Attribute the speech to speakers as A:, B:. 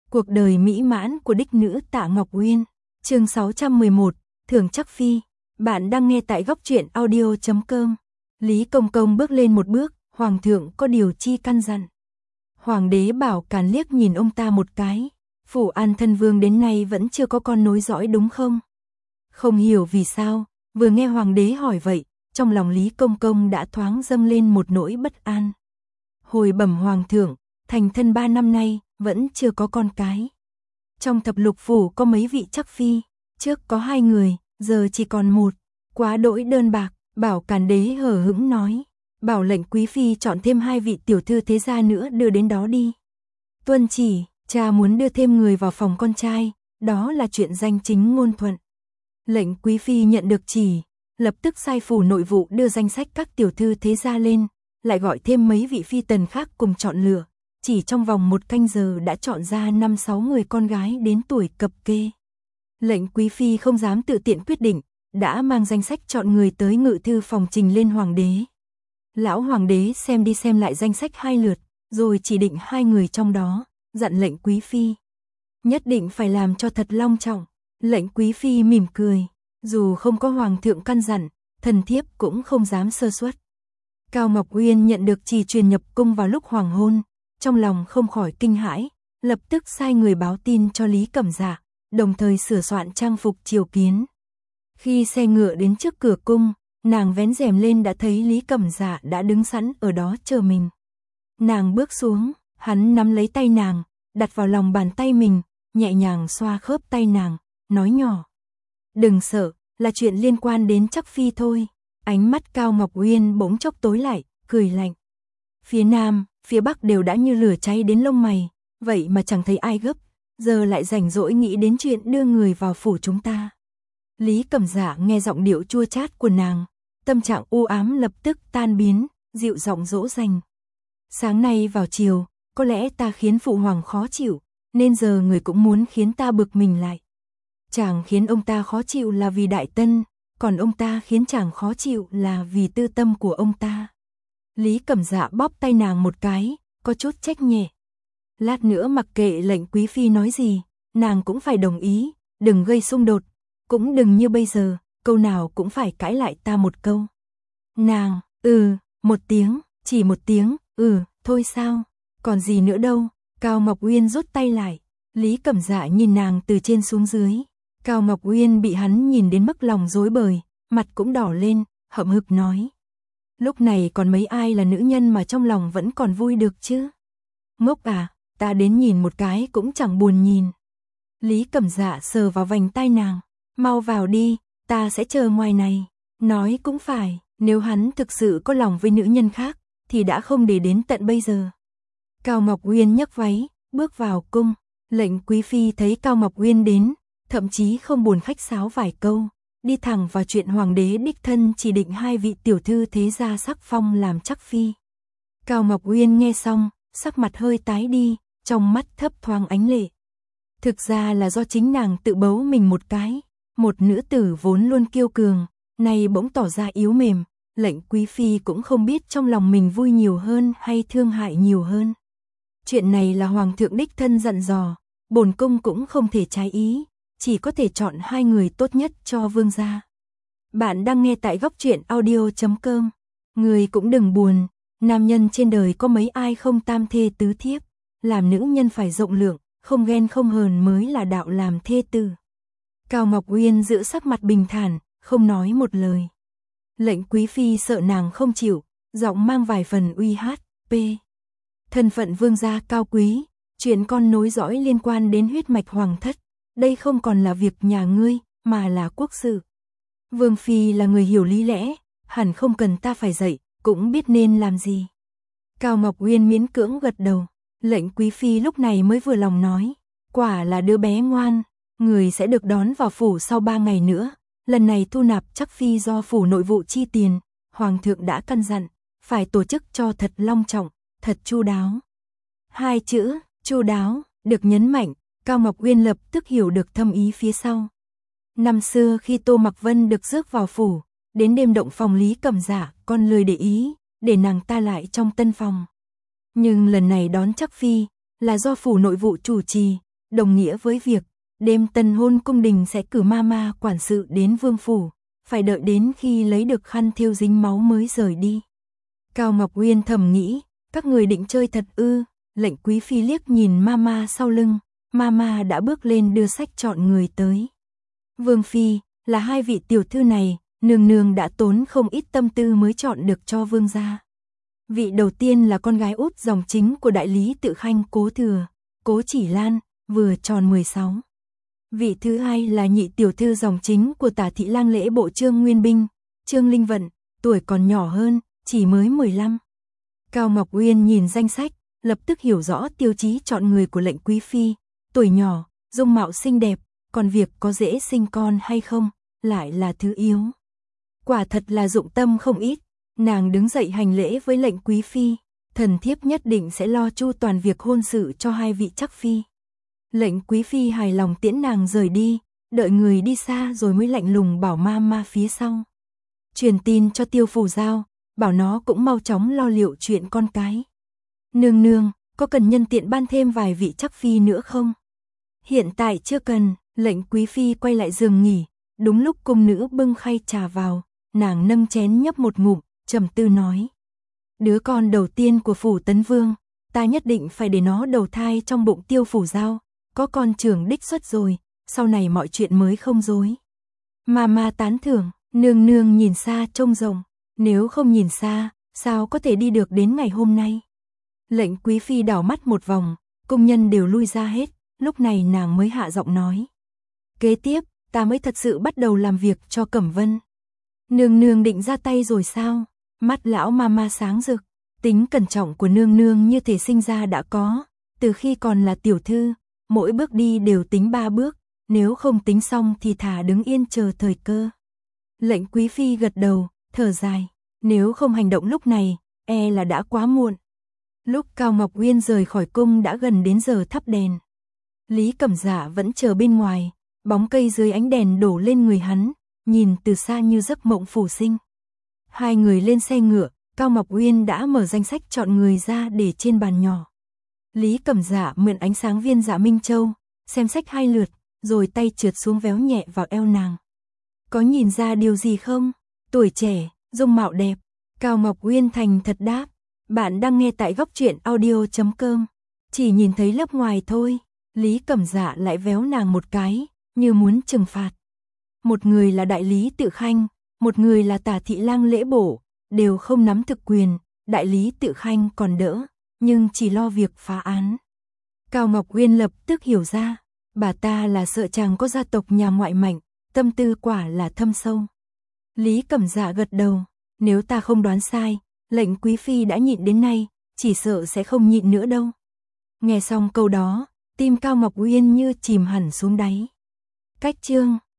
A: Cuộc đời mỹ mãn của đích nữ Tạ Ngọc Uyên. Chương 611, Thưởng Trắc Phi. Bạn đang nghe tại góc truyện audio.com. Lý Công Công bước lên một bước, Hoàng thượng có điều chi căn dặn. Hoàng đế Bảo Càn liếc nhìn ông ta một cái. Phủ An Thân Vương đến nay vẫn chưa có con nối dõi đúng không? Không hiểu vì sao, vừa nghe Hoàng đế hỏi vậy, trong lòng Lý Công Công đã thoáng dâng lên một nỗi bất an. Hồi bẩm Hoàng thượng, thành thân 3 năm nay, vẫn chưa có con cái. Trong thập lục phủ có mấy vị trắc phi, trước có 2 người, giờ chỉ còn 1, quá đỗi đơn bạc. Bảo Càn đế hờ hững nói, bảo lệnh quý phi chọn thêm 2 vị tiểu thư thế gia nữa đưa đến đó đi. Tuân chỉ, cha muốn đưa thêm người vào phòng con trai, đó là chuyện danh chính ngôn thuận. Lệnh quý phi nhận được chỉ, lập tức sai phủ nội vụ đưa danh sách các tiểu thư thế gia lên, lại gọi thêm mấy vị phi tần khác cùng chọn lựa. Chỉ trong vòng 1 canh giờ đã chọn ra 5-6 người con gái đến tuổi cập kê. Lệnh quý phi không dám tự tiện quyết định, đã mang danh sách chọn người tới ngự thư phòng trình lên hoàng đế. Lão hoàng đế xem đi xem lại danh sách 2 lượt, rồi chỉ định 2 người trong đó, dặn lệnh quý phi nhất định phải làm cho thật long trọng. Lệnh quý phi mỉm cười, dù không có hoàng thượng căn dặn, thần thiếp cũng không dám sơ suất. Cao Ngọc Uyên nhận được chỉ truyền nhập cung vào lúc hoàng hôn, trong lòng không khỏi kinh hãi, lập tức sai người báo tin cho Lý Cẩm Dạ, đồng thời sửa soạn trang phục triều kiến. Khi xe ngựa đến trước cửa cung, nàng vén rèm lên đã thấy Lý Cẩm Dạ đã đứng sẵn ở đó chờ mình. Nàng bước xuống, hắn nắm lấy tay nàng, đặt vào lòng bàn tay mình, nhẹ nhàng xoa khớp tay nàng, nói nhỏ: "Đừng sợ, là chuyện liên quan đến Trắc Phi thôi." Ánh mắt Cao Ngọc Uyên bỗng chốc tối lại, cười lạnh. Phía Nam, phía Bắc đều đã như lửa cháy đến lông mày, vậy mà chẳng thấy ai gấp, giờ lại rảnh rỗi nghĩ đến chuyện đưa người vào phủ chúng ta. Lý Cẩm Dạ nghe giọng điệu chua chát của nàng, tâm trạng u ám lập tức tan biến, dịu giọng dỗ dành. "Sáng nay vào chiều, có lẽ ta khiến phụ hoàng khó chịu, nên giờ người cũng muốn khiến ta bực mình lại. Chàng khiến ông ta khó chịu là vì đại tân, còn ông ta khiến chàng khó chịu là vì tư tâm của ông ta." Lý Cẩm Dạ bóp tay nàng một cái, có chút trách nhẹ. "Lát nữa mặc kệ lệnh quý phi nói gì, nàng cũng phải đồng ý, đừng gây xung đột, cũng đừng như bây giờ, câu nào cũng phải cãi lại ta một câu." Nàng, một tiếng, chỉ một tiếng, thôi sao, còn gì nữa đâu. Cao Ngọc Uyên rút tay lại, Lý Cẩm Dạ nhìn nàng từ trên xuống dưới. Cao Ngọc Uyên bị hắn nhìn đến mức lòng rối bời, mặt cũng đỏ lên, hậm hực nói: "Lúc này còn mấy ai là nữ nhân mà trong lòng vẫn còn vui được chứ? Ngốc à, ta đến nhìn một cái cũng chẳng buồn nhìn." Lý Cẩm Dạ sờ vào vành tai nàng: "Mau vào đi, ta sẽ chờ ngoài này." Nói cũng phải, nếu hắn thực sự có lòng với nữ nhân khác, thì đã không để đến tận bây giờ. Cao Ngọc Uyên nhấc váy, bước vào cung. Lệnh quý phi thấy Cao Ngọc Uyên đến, thậm chí không buồn khách sáo vài câu, đi thẳng vào chuyện hoàng đế đích thân chỉ định 2 vị tiểu thư thế gia sắc phong làm Trắc Phi. Cao Ngọc Uyên nghe xong, sắc mặt hơi tái đi, trong mắt thấp thoáng ánh lệ. Thực ra là do chính nàng tự bấu mình một cái, một nữ tử vốn luôn kiêu cường, nay bỗng tỏ ra yếu mềm. Lệnh quý phi cũng không biết trong lòng mình vui nhiều hơn hay thương hại nhiều hơn. Chuyện này là hoàng thượng đích thân dặn dò, bổn cung cũng không thể trái ý, chỉ có thể chọn 2 người tốt nhất cho vương gia. Bạn đang nghe tại góc truyện audio.com. Người cũng đừng buồn, nam nhân trên đời có mấy ai không tam thê tứ thiếp, làm nữ nhân phải rộng lượng, không ghen không hờn mới là đạo làm thê tử. Cao Ngọc Uyên giữ sắc mặt bình thản, không nói một lời. Lệnh quý phi sợ nàng không chịu, giọng mang vài phần uy hát, "Thân phận vương gia cao quý, chuyện con nối dõi liên quan đến huyết mạch hoàng thất, đây không còn là việc nhà ngươi, mà là quốc sự. Vương phi là người hiểu lý lẽ, hẳn không cần ta phải dạy, cũng biết nên làm gì." Cao Ngọc Uyên miễn cưỡng gật đầu. Lệnh quý phi lúc này mới vừa lòng nói: "Quả là đứa bé ngoan, người sẽ được đón vào phủ sau 3 ngày nữa. Lần này thu nạp Trắc Phi do phủ nội vụ chi tiền, hoàng thượng đã căn dặn, phải tổ chức cho thật long trọng, thật chu đáo." 2 chữ, chu đáo, được nhấn mạnh, Cao Ngọc Uyên lập tức hiểu được thâm ý phía sau. Năm xưa khi Tô Mặc Vân được rước vào phủ, đến đêm động phòng Lý Cẩm Dạ, con lười để ý, để nàng ta lại trong tân phòng. Nhưng lần này đón Trắc Phi, là do phủ nội vụ chủ trì, đồng nghĩa với việc đêm tân hôn cung đình sẽ cử mama quản sự đến vương phủ, phải đợi đến khi lấy được khăn thêu dính máu mới rời đi. Cao Ngọc Uyên thầm nghĩ, các người định chơi thật ư? Lệnh quý phi liếc nhìn mama sau lưng, mama đã bước lên đưa sách chọn người tới. Vương phi, là hai vị tiểu thư này, nương nương đã tốn không ít tâm tư mới chọn được cho vương gia. Vị đầu tiên là con gái út dòng chính của đại lý Tự Khanh Cố Thừa, Cố Chỉ Lan, vừa tròn 16. Vị thứ hai là nhị tiểu thư dòng chính của Tả thị lang lễ bộ Trương Nguyên Binh, Trương Linh Vận, tuổi còn nhỏ hơn, chỉ mới 15. Cao Ngọc Uyên nhìn danh sách, lập tức hiểu rõ tiêu chí chọn người của lệnh quý phi, tuổi nhỏ, dung mạo xinh đẹp, còn việc có dễ sinh con hay không, lại là thứ yếu. Quả thật là dụng tâm không ít, nàng đứng dậy hành lễ với lệnh quý phi, thần thiếp nhất định sẽ lo chu toàn việc hôn sự cho hai vị chắc phi. Lệnh quý phi hài lòng tiễn nàng rời đi, đợi người đi xa rồi mới lạnh lùng bảo ma phía sau. Truyền tin cho Tiêu Phù Giao, bảo nó cũng mau chóng lo liệu chuyện con cái. Nương nương, có cần nhân tiện ban thêm vài vị chắc phi nữa không? Hiện tại chưa cần, lệnh quý phi quay lại giường nghỉ, đúng lúc cung nữ bưng khay trà vào, nàng nâng chén nhấp một ngụm, trầm tư nói. Đứa con đầu tiên của Phủ Tấn Vương, ta nhất định phải để nó đầu thai trong bụng Tiêu Phù Giao, có con trưởng đích xuất rồi, sau này mọi chuyện mới không rối. Ma tán thưởng, nương nương nhìn xa trông rộng, nếu không nhìn xa, sao có thể đi được đến ngày hôm nay. Lệnh quý phi đảo mắt một vòng, công nhân đều lui ra hết, lúc này nàng mới hạ giọng nói. Kế tiếp, ta mới thật sự bắt đầu làm việc cho Cẩm Vân. Nương nương định ra tay rồi sao? Mắt lão ma sáng rực, tính cẩn trọng của nương nương như thể sinh ra đã có, từ khi còn là tiểu thư, mỗi bước đi đều tính 3 bước, nếu không tính xong thì thả đứng yên chờ thời cơ. Lệnh quý phi gật đầu, thở dài, nếu không hành động lúc này, e là đã quá muộn. Lúc Cao Ngọc Uyên rời khỏi cung đã gần đến giờ thắp đèn. Lý Cẩm Dạ vẫn chờ bên ngoài, bóng cây dưới ánh đèn đổ lên người hắn, nhìn từ xa như giấc mộng phủ sinh. Hai người lên xe ngựa, Cao Ngọc Uyên đã mở danh sách chọn người ra để trên bàn nhỏ. Lý Cẩm Dạ mượn ánh sáng viên dạ Minh Châu, xem sách 2 lượt, rồi tay trượt xuống véo nhẹ vào eo nàng. Có nhìn ra điều gì không? Tuổi trẻ, dung mạo đẹp. Cao Ngọc Uyên thành thật đáp. Bạn đang nghe tại góc truyện audio.com. Chỉ nhìn thấy lớp ngoài thôi. Lý Cẩm Dạ lại véo nàng một cái, như muốn trừng phạt. Một người là đại lý Tự Khanh, một người là Tả thị lang lễ bổ, đều không nắm thực quyền. Đại lý Tự Khanh còn đỡ, nhưng chỉ lo việc phá án. Cao Ngọc Uyên lập tức hiểu ra, bà ta là sợ chàng có gia tộc nhà ngoại mạnh, tâm tư quả là thâm sâu. Lý Cẩm Dạ gật đầu, nếu ta không đoán sai, lệnh quý phi đã nhịn đến nay, chỉ sợ sẽ không nhịn nữa đâu. Nghe xong câu đó, tim Cao Ngọc Uyên như chìm hẳn xuống đáy. Cách chương